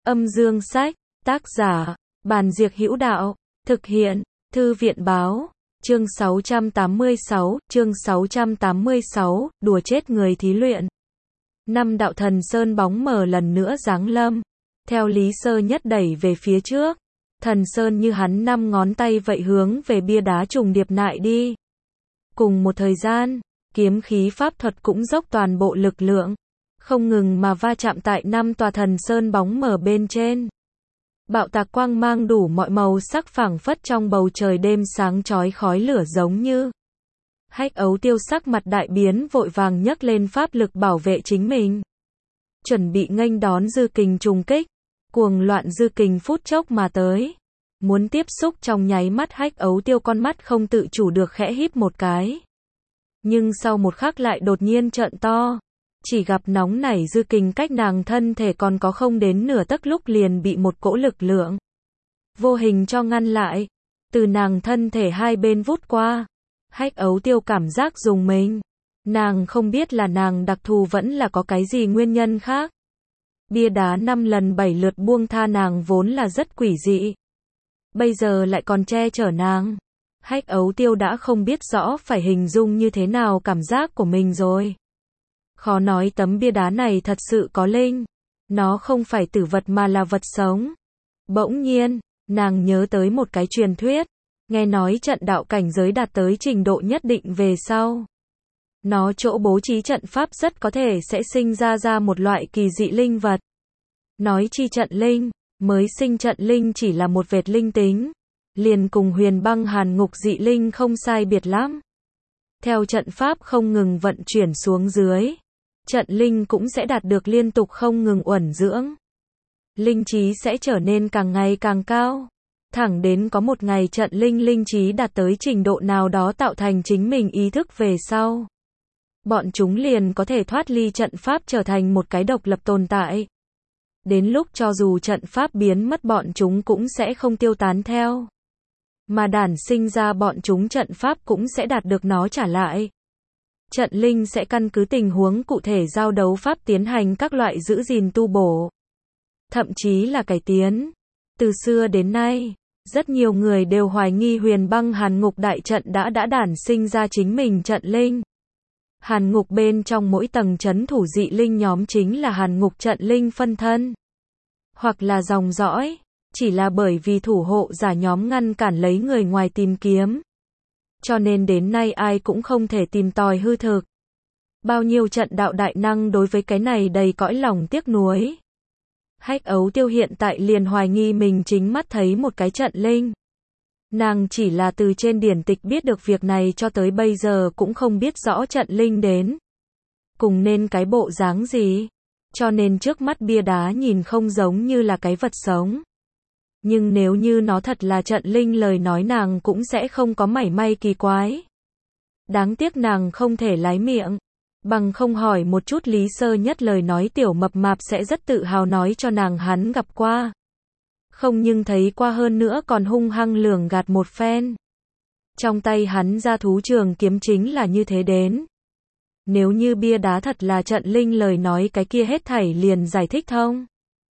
Âm dương sách, tác giả, Bàn Diệc Hữu Đạo, thực hiện, Thư viện báo, chương 686, đùa chết người thí luyện. Năm đạo thần sơn bóng mờ lần nữa giáng lâm, theo Lý Sơ Nhất đẩy về phía trước, thần sơn như hắn 5 ngón tay vậy hướng về bia đá trùng điệp nại đi. Cùng một thời gian, kiếm khí pháp thuật cũng dốc toàn bộ lực lượng, không ngừng mà va chạm tại 5 tòa thần sơn bóng mờ bên trên. Bạo tạc quang mang đủ mọi màu sắc phảng phất trong bầu trời đêm sáng chói khói lửa giống như. Hách Ấu Tiêu sắc mặt đại biến vội vàng nhấc lên pháp lực bảo vệ chính mình. Chuẩn bị nghênh đón dư kình trùng kích, cuồng loạn dư kình phút chốc mà tới. Muốn tiếp xúc trong nháy mắt Hách Ấu Tiêu con mắt không tự chủ được khẽ híp một cái. Nhưng sau một khắc lại đột nhiên trợn to. Chỉ gặp nóng nảy dư kình cách nàng thân thể còn có không đến nửa tấc lúc liền bị một cỗ lực lượng vô hình cho ngăn lại, từ nàng thân thể hai bên vút qua. Hách Ấu Tiêu cảm giác rùng mình. Nàng không biết là nàng đặc thù vẫn là có cái gì nguyên nhân khác. Bia đá 5 lần 7 lượt buông tha nàng vốn là rất quỷ dị. Bây giờ lại còn che chở nàng. Hách Ấu Tiêu đã không biết rõ phải hình dung như thế nào cảm giác của mình rồi. Khó nói tấm bia đá này thật sự có linh. Nó không phải tử vật mà là vật sống. Bỗng nhiên, nàng nhớ tới một cái truyền thuyết. Nghe nói trận đạo cảnh giới đạt tới trình độ nhất định về sau. Nó chỗ bố trí trận pháp rất có thể sẽ sinh ra một loại kỳ dị linh vật. Nói chi trận linh, mới sinh trận linh chỉ là một vệt linh tính. Liền cùng huyền băng hàn ngục dị linh không sai biệt lắm. Theo trận pháp không ngừng vận chuyển xuống dưới, trận linh cũng sẽ đạt được liên tục không ngừng uẩn dưỡng. Linh trí sẽ trở nên càng ngày càng cao. Thẳng đến có một ngày trận linh trí đạt tới trình độ nào đó tạo thành chính mình ý thức về sau. Bọn chúng liền có thể thoát ly trận pháp trở thành một cái độc lập tồn tại. Đến lúc cho dù trận pháp biến mất bọn chúng cũng sẽ không tiêu tán theo. Mà đản sinh ra bọn chúng trận pháp cũng sẽ đạt được nó trả lại. Trận linh sẽ căn cứ tình huống cụ thể giao đấu pháp tiến hành các loại giữ gìn tu bổ. Thậm chí là cải tiến. Từ xưa đến nay, rất nhiều người đều hoài nghi huyền băng hàn ngục đại trận đã đản sinh ra chính mình trận linh. Hàn ngục bên trong mỗi tầng trấn thủ dị linh nhóm chính là hàn ngục trận linh phân thân. Hoặc là dòng dõi. Chỉ là bởi vì thủ hộ giả nhóm ngăn cản lấy người ngoài tìm kiếm. Cho nên đến nay ai cũng không thể tìm tòi hư thực. Bao nhiêu trận đạo đại năng đối với cái này đầy cõi lòng tiếc nuối. Hách Ấu Tiêu hiện tại liền hoài nghi mình chính mắt thấy một cái trận linh. Nàng chỉ là từ trên điển tịch biết được việc này cho tới bây giờ cũng không biết rõ trận linh đến cùng nên cái bộ dáng gì. Cho nên trước mắt bia đá nhìn không giống như là cái vật sống. Nhưng nếu như nó thật là trận linh lời nói nàng cũng sẽ không có mảy may kỳ quái. Đáng tiếc nàng không thể lái miệng. Bằng không hỏi một chút Lý Sơ Nhất lời nói tiểu mập mạp sẽ rất tự hào nói cho nàng hắn gặp qua. Không nhưng thấy qua hơn nữa còn hung hăng lường gạt một phen. Trong tay hắn ra thú trường kiếm chính là như thế đến. Nếu như bia đá thật là trận linh lời nói cái kia hết thảy liền giải thích thông.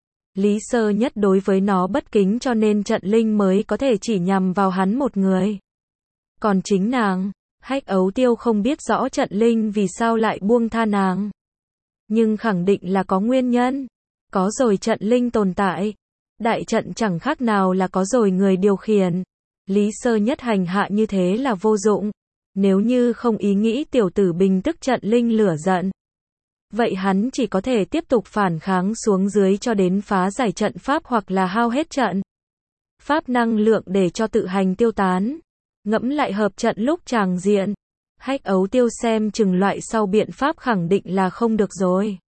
Lý Sơ Nhất đối với nó bất kính cho nên trận linh mới có thể chỉ nhằm vào hắn một người. Còn chính nàng, Hách Ấu Tiêu không biết rõ trận linh vì sao lại buông tha nàng. Nhưng khẳng định là có nguyên nhân. Có rồi trận linh tồn tại. Đại trận chẳng khác nào là có rồi người điều khiển. Lý Sơ Nhất hành hạ như thế là vô dụng. Nếu như không ý nghĩ tiểu tử bình tức trận linh lửa giận. Vậy hắn chỉ có thể tiếp tục phản kháng xuống dưới cho đến phá giải trận pháp hoặc là hao hết trận pháp năng lượng để cho tự hành tiêu tán. Ngẫm lại hợp trận lúc tràng diện. Hách Ấu Tiêu xem chừng loại sau biện pháp khẳng định là không được rồi.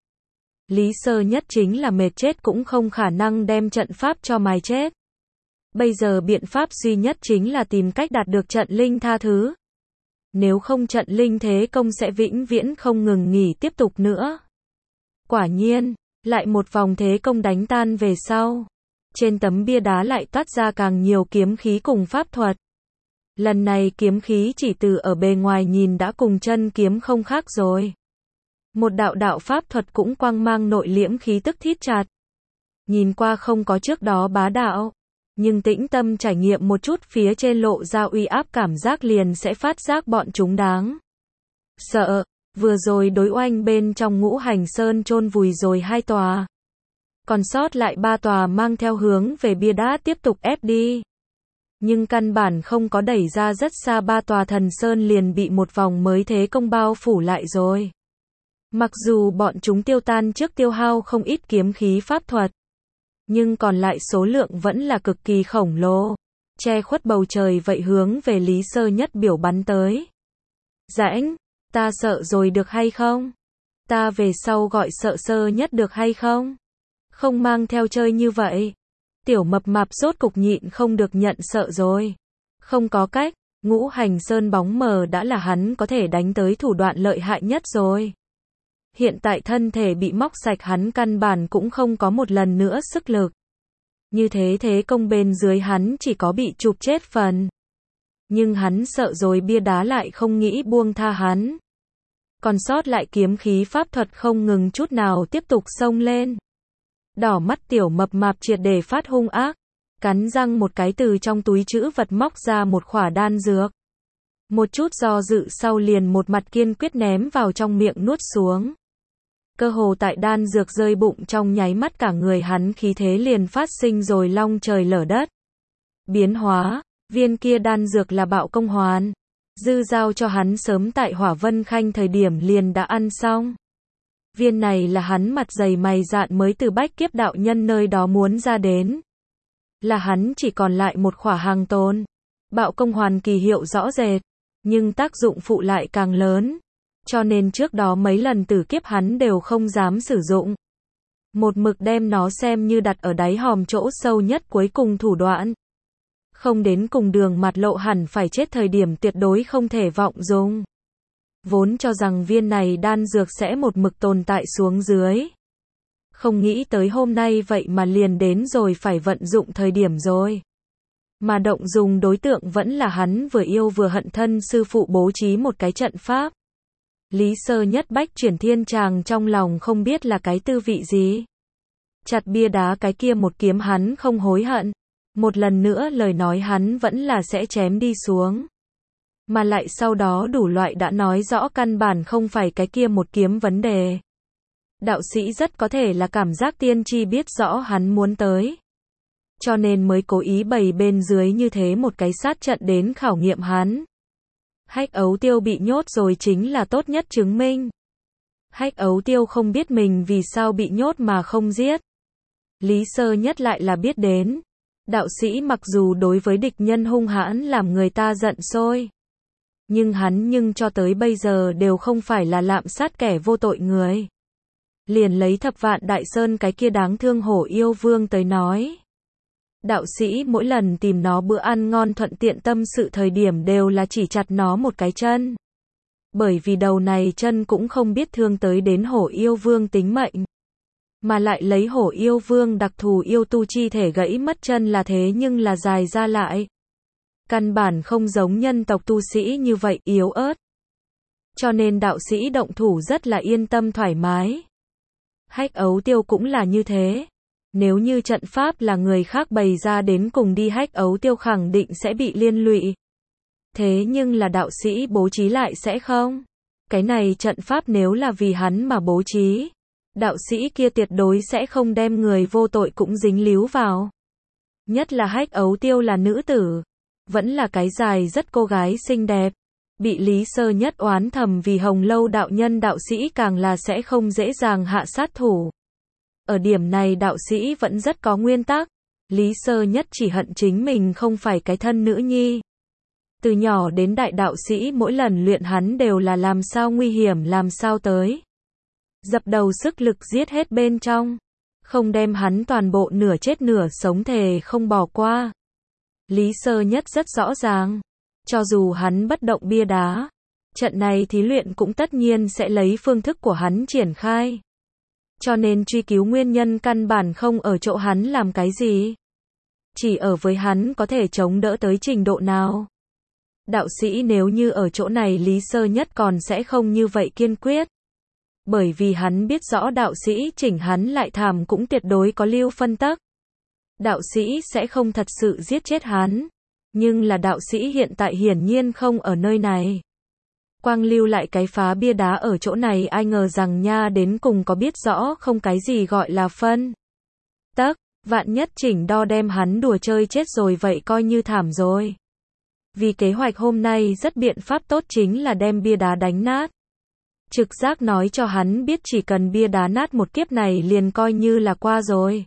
Lý Sơ Nhất chính là mệt chết cũng không khả năng đem trận pháp cho mài chết. Bây giờ biện pháp duy nhất chính là tìm cách đạt được trận linh tha thứ. Nếu không trận linh thế công sẽ vĩnh viễn không ngừng nghỉ tiếp tục nữa. Quả nhiên, lại một vòng thế công đánh tan về sau. Trên tấm bia đá lại toát ra càng nhiều kiếm khí cùng pháp thuật. Lần này kiếm khí chỉ từ ở bề ngoài nhìn đã cùng chân kiếm không khác rồi. Một đạo pháp thuật cũng quang mang nội liễm khí tức thít chặt. Nhìn qua không có trước đó bá đạo, nhưng tĩnh tâm trải nghiệm một chút phía trên lộ ra uy áp cảm giác liền sẽ phát giác bọn chúng đáng sợ. Vừa rồi đối oanh bên trong Ngũ Hành Sơn chôn vùi rồi 2 tòa. Còn sót lại 3 tòa mang theo hướng về bia đá tiếp tục ép đi. Nhưng căn bản không có đẩy ra rất xa 3 tòa thần sơn liền bị một vòng mới thế công bao phủ lại rồi. Mặc dù bọn chúng tiêu tan trước tiêu hao không ít kiếm khí pháp thuật, nhưng còn lại số lượng vẫn là cực kỳ khổng lồ, che khuất bầu trời vậy hướng về Lý Sơ Nhất biểu bắn tới. Rãnh, ta sợ rồi được hay không? Ta về sau gọi sợ Sơ Nhất được hay không? Không mang theo chơi như vậy. Tiểu mập mạp rốt cục nhịn không được nhận sợ rồi. Không có cách, Ngũ Hành Sơn bóng mờ đã là hắn có thể đánh tới thủ đoạn lợi hại nhất rồi. Hiện tại thân thể bị móc sạch hắn căn bản cũng không có một lần nữa sức lực. Như thế thế công bên dưới hắn chỉ có bị chụp chết phần. Nhưng hắn sợ rồi bia đá lại không nghĩ buông tha hắn. Còn sót lại kiếm khí pháp thuật không ngừng chút nào tiếp tục xông lên. Đỏ mắt tiểu mập mạp triệt để phát hung ác. Cắn răng một cái từ trong túi trữ vật móc ra một khỏa đan dược. Một chút do dự sau liền một mặt kiên quyết ném vào trong miệng nuốt xuống. Cơ hồ tại đan dược rơi bụng trong nháy mắt cả người hắn khí thế liền phát sinh rồi long trời lở đất. Biến hóa, viên kia đan dược là bạo công hoàn. Dư giao cho hắn sớm tại Hỏa Vân Khanh thời điểm liền đã ăn xong. Viên này là hắn mặt dày mày dạn mới từ Bách Kiếp đạo nhân nơi đó muốn ra đến. Là hắn chỉ còn lại một khỏa hàng tồn. Bạo công hoàn kỳ hiệu rõ rệt, nhưng tác dụng phụ lại càng lớn. Cho nên trước đó mấy lần tử kiếp hắn đều không dám sử dụng. Một mực đem nó xem như đặt ở đáy hòm chỗ sâu nhất cuối cùng thủ đoạn. Không đến cùng đường mặt lộ hẳn phải chết thời điểm tuyệt đối không thể vọng dùng. Vốn cho rằng viên này đan dược sẽ một mực tồn tại xuống dưới. Không nghĩ tới hôm nay vậy mà liền đến rồi phải vận dụng thời điểm rồi. Mà động dùng đối tượng vẫn là hắn vừa yêu vừa hận thân sư phụ bố trí một cái trận pháp. Lý Sơ Nhất bách chuyển thiên tràng trong lòng không biết là cái tư vị gì. Chặt bia đá cái kia một kiếm hắn không hối hận. Một lần nữa lời nói hắn vẫn là sẽ chém đi xuống. Mà lại sau đó đủ loại đã nói rõ căn bản không phải cái kia một kiếm vấn đề. Đạo sĩ rất có thể là cảm giác tiên tri biết rõ hắn muốn tới. Cho nên mới cố ý bày bên dưới như thế một cái sát trận đến khảo nghiệm hắn. Hách Ấu Tiêu bị nhốt rồi chính là tốt nhất chứng minh. Hách Ấu Tiêu không biết mình vì sao bị nhốt mà không giết. Lý Sơ Nhất lại là biết đến. Đạo sĩ mặc dù đối với địch nhân hung hãn làm người ta giận sôi. Nhưng cho tới bây giờ đều không phải là lạm sát kẻ vô tội người. Liền lấy Thập Vạn Đại Sơn cái kia đáng thương Hổ Yêu Vương tới nói. Đạo sĩ mỗi lần tìm nó bữa ăn ngon thuận tiện tâm sự thời điểm đều là chỉ chặt nó một cái chân. Bởi vì đầu này chân cũng không biết thương tới đến Hổ Yêu Vương tính mệnh. Mà lại lấy Hổ Yêu Vương đặc thù yêu tu chi thể gãy mất chân là thế nhưng là dài ra lại. Căn bản không giống nhân tộc tu sĩ như vậy yếu ớt. Cho nên đạo sĩ động thủ rất là yên tâm thoải mái. Hách Ấu Tiêu cũng là như thế. Nếu như trận pháp là người khác bày ra đến cùng đi Hách Ấu Tiêu khẳng định sẽ bị liên lụy. Thế nhưng là đạo sĩ bố trí lại sẽ không. Cái này trận pháp nếu là vì hắn mà bố trí. Đạo sĩ kia tuyệt đối sẽ không đem người vô tội cũng dính líu vào. Nhất là Hách Ấu Tiêu là nữ tử. Vẫn là cái dài rất cô gái xinh đẹp. Bị Lý Sơ Nhất oán thầm vì Hồng Lâu đạo nhân đạo sĩ càng là sẽ không dễ dàng hạ sát thủ. Ở điểm này đạo sĩ vẫn rất có nguyên tắc. Lý Sơ Nhất chỉ hận chính mình không phải cái thân nữ nhi. Từ nhỏ đến đại đạo sĩ mỗi lần luyện hắn đều là làm sao nguy hiểm làm sao tới. Dập đầu sức lực giết hết bên trong. Không đem hắn toàn bộ nửa chết nửa sống thề không bỏ qua. Lý Sơ Nhất rất rõ ràng. Cho dù hắn bất động bia đá. Trận này thí luyện cũng tất nhiên sẽ lấy phương thức của hắn triển khai. Cho nên truy cứu nguyên nhân căn bản không ở chỗ hắn làm cái gì. Chỉ ở với hắn có thể chống đỡ tới trình độ nào. Đạo sĩ nếu như ở chỗ này Lý Sơ Nhất còn sẽ không như vậy kiên quyết. bởi vì hắn biết rõ đạo sĩ chỉnh hắn lại thảm cũng tuyệt đối có lưu phân tắc. Đạo sĩ sẽ không thật sự giết chết hắn, nhưng là đạo sĩ hiện tại hiển nhiên không ở nơi này. Quang lưu lại cái phá bia đá ở chỗ này, ai ngờ rằng nha đến cùng có biết rõ không cái gì gọi là phân tắc, vạn nhất chỉnh đo đem hắn đùa chơi chết rồi vậy coi như thảm rồi. Vì kế hoạch hôm nay rất biện pháp tốt chính là đem bia đá đánh nát. Trực giác nói cho hắn biết chỉ cần bia đá nát một kiếp này liền coi như là qua rồi.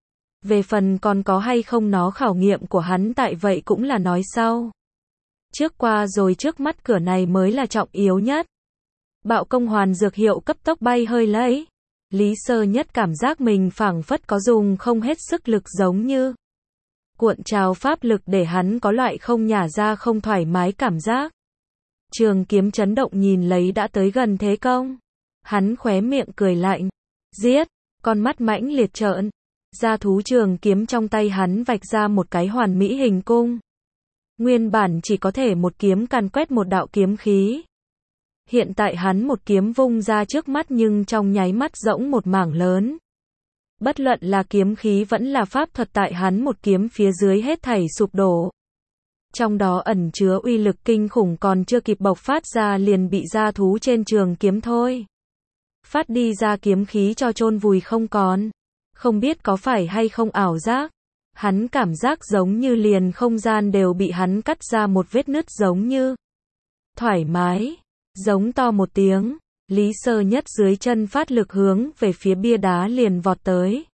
Về phần còn có hay không nó khảo nghiệm của hắn tại vậy cũng là nói sau. Trước qua rồi trước mắt cửa này mới là trọng yếu nhất. Bạo công hoàn dược hiệu cấp tốc bay hơi lấy. Lý Sơ Nhất cảm giác mình phảng phất có dùng không hết sức lực giống như cuộn trào pháp lực để hắn có loại không nhả ra không thoải mái cảm giác. Trường kiếm chấn động nhìn lấy đã tới gần thế công. Hắn khóe miệng cười lạnh. Giết, con mắt mãnh liệt trợn. Ra thú trường kiếm trong tay hắn vạch ra một cái hoàn mỹ hình cung. Nguyên bản chỉ có thể một kiếm càn quét một đạo kiếm khí. Hiện tại hắn một kiếm vung ra trước mắt nhưng trong nháy mắt rỗng một mảng lớn. Bất luận là kiếm khí vẫn là pháp thuật tại hắn một kiếm phía dưới hết thảy sụp đổ. Trong đó ẩn chứa uy lực kinh khủng còn chưa kịp bộc phát ra liền bị ra thú trên trường kiếm thôi. Phát đi ra kiếm khí cho chôn vùi không còn. Không biết có phải hay không ảo giác. Hắn cảm giác giống như liền không gian đều bị hắn cắt ra một vết nứt giống như thoải mái. Giống to một tiếng, Lý Sơ Nhất dưới chân phát lực hướng về phía bia đá liền vọt tới.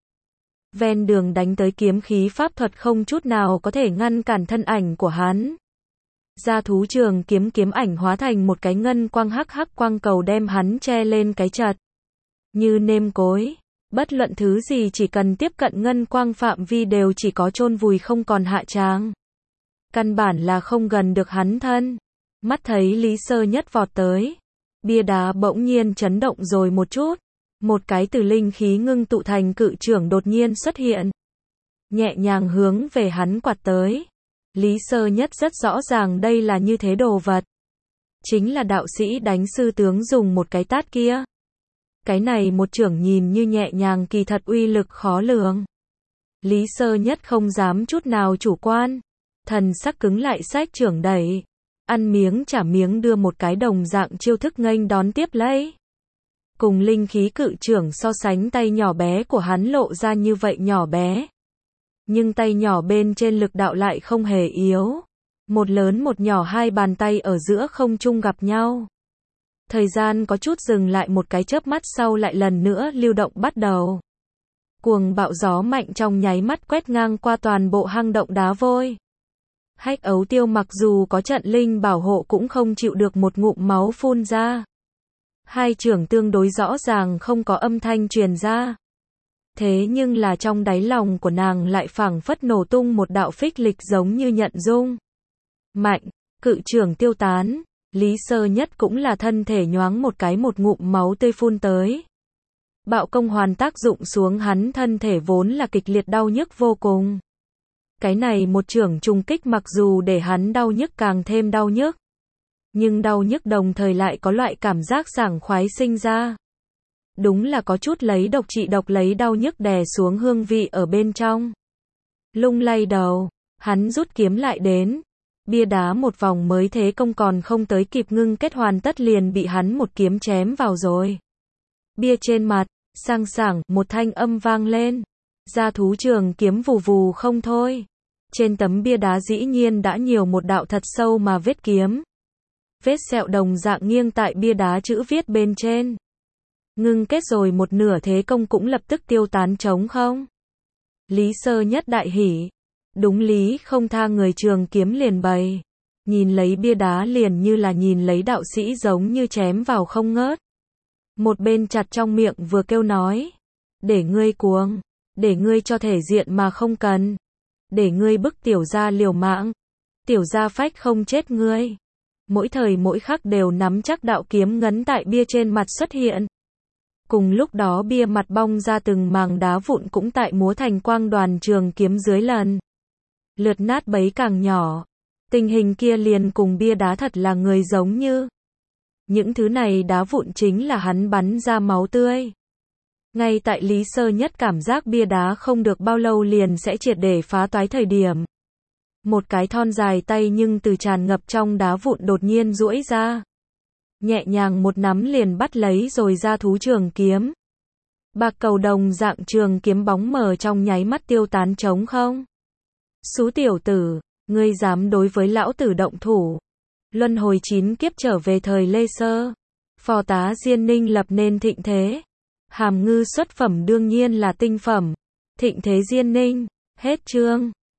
Ven đường đánh tới kiếm khí pháp thuật không chút nào có thể ngăn cản thân ảnh của hắn. Ra thú trường kiếm ảnh hóa thành một cái ngân quang hắc hắc quang cầu đem hắn che lên cái chật. Như nêm cối, bất luận thứ gì chỉ cần tiếp cận ngân quang phạm vi đều chỉ có chôn vùi không còn hạ tràng. Căn bản là không gần được hắn thân. Mắt thấy Lý Sơ Nhất vọt tới, bia đá bỗng nhiên chấn động rồi một chút, một cái từ linh khí ngưng tụ thành cự chưởng đột nhiên xuất hiện, nhẹ nhàng hướng về hắn quạt tới. Lý Sơ Nhất rất rõ ràng đây là như thế đồ vật, chính là đạo sĩ đánh sư tướng dùng một cái tát kia. Cái này một chưởng nhìn như nhẹ nhàng kỳ thật uy lực khó lường. Lý Sơ Nhất không dám chút nào chủ quan, thần sắc cứng lại xách chưởng đẩy. Ăn miếng trả miếng đưa một cái đồng dạng chiêu thức nghênh đón tiếp lấy. Cùng linh khí cự chưởng so sánh tay nhỏ bé của hắn lộ ra như vậy nhỏ bé. Nhưng tay nhỏ bên trên lực đạo lại không hề yếu. Một lớn một nhỏ hai bàn tay ở giữa không trung gặp nhau. Thời gian có chút dừng lại một cái chớp mắt sau lại lần nữa lưu động bắt đầu. Cuồng bạo gió mạnh trong nháy mắt quét ngang qua toàn bộ hang động đá vôi. Hách Ấu Tiêu mặc dù có trận linh bảo hộ cũng không chịu được một ngụm máu phun ra. Hai chưởng tương đối rõ ràng không có âm thanh truyền ra. Thế nhưng là trong đáy lòng của nàng lại phảng phất nổ tung một đạo phích lịch giống như nhận dung. Mạnh, cự chưởng tiêu tán, Lý Sơ Nhất cũng là thân thể nhoáng một cái một ngụm máu tươi phun tới. Bạo công hoàn tác dụng xuống hắn thân thể vốn là kịch liệt đau nhức vô cùng. Cái này một chưởng trùng kích mặc dù để hắn đau nhức càng thêm đau nhức. Nhưng đau nhức đồng thời lại có loại cảm giác sảng khoái sinh ra. Đúng là có chút lấy độc trị độc lấy đau nhức đè xuống hương vị ở bên trong. Lung lay đầu, hắn rút kiếm lại đến. Bia đá một vòng mới thế công còn không tới kịp ngưng kết hoàn tất liền bị hắn một kiếm chém vào rồi. Bia trên mặt, sang sảng, một thanh âm vang lên. Ra thú trường kiếm vù vù không thôi. Trên tấm bia đá dĩ nhiên đã nhiều một đạo thật sâu mà vết kiếm. Vết sẹo đồng dạng nghiêng tại bia đá chữ viết bên trên. Ngưng kết rồi một nửa thế công cũng lập tức tiêu tán trống không. Lý Sơ Nhất đại hỉ. Đúng lý không tha người trường kiếm liền bày. Nhìn lấy bia đá liền như là nhìn lấy đạo sĩ giống như chém vào không ngớt. Một bên chặt trong miệng vừa kêu nói. Để ngươi cuồng. Để ngươi cho thể diện mà không cần. Để ngươi bức tiểu gia liều mạng. Tiểu gia phách không chết ngươi. Mỗi thời mỗi khắc đều nắm chắc đạo kiếm ngấn tại bia trên mặt xuất hiện. Cùng lúc đó bia mặt bong ra từng màng đá vụn cũng tại múa thành quang đoàn trường kiếm dưới lần. Lượt nát bấy càng nhỏ. Tình hình kia liền cùng bia đá thật là người giống như. Những thứ này đá vụn chính là hắn bắn ra máu tươi. Ngay tại Lý Sơ Nhất cảm giác bia đá không được bao lâu liền sẽ triệt để phá toái thời điểm. Một cái thon dài tay nhưng từ tràn ngập trong đá vụn đột nhiên duỗi ra. Nhẹ nhàng một nắm liền bắt lấy rồi ra thú trường kiếm. Bạc cầu đồng dạng trường kiếm bóng mờ trong nháy mắt tiêu tán trống không. Xú tiểu tử, ngươi dám đối với lão tử động thủ. Luân hồi 9 kiếp trở về thời Lê Sơ. Phò tá Diên Ninh lập nên thịnh thế. Hàm ngư xuất phẩm đương nhiên là tinh phẩm. Thịnh thế Diên Ninh. Hết chương.